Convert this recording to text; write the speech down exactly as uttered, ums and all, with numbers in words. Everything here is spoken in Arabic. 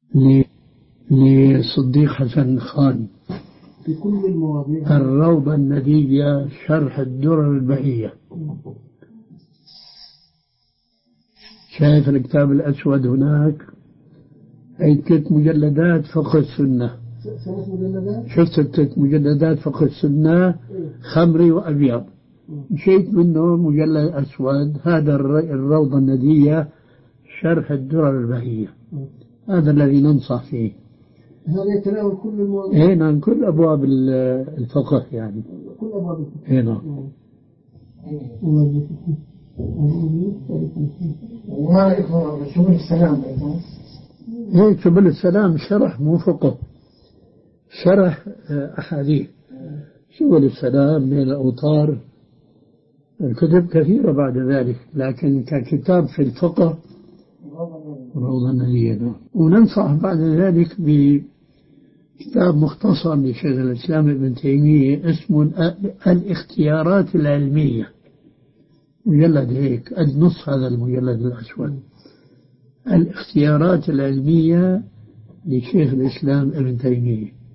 ل- لصديق حسن خان في كل المواضيع. الروضة الندية شرح الدرر البهية. شايف الكتاب الأسود هناك أي ست مجلدات فقه السنة. ثلاث مجلدات. شفت ست مجلدات فقه السنة خمري وأبيض. مشيت منه مجلد أسود هذا الروضة الندية شرح الدرر البهية. هذا الذي ننصح فيه. هذا يتناول كل المواضيع. اي نعم كل أبواب الفقه يعني. كل أبواب الفقه. اي نعم. وما يكون شغل السلام أيضا. اي سبل السلام شرح مو فقه. شرح أحاديث. سبل السلام من الأوطار. الكتب كثيرة بعد ذلك لكن ككتاب في الفقه روضة الندية. وننصح بعد ذلك بكتاب مختصر لشيخ الإسلام ابن تيمية اسمه الاختيارات العلمية. مجلد هيك قد نص هذا المجلد الأسود. الاختيارات العلمية لشيخ الإسلام ابن تيمية.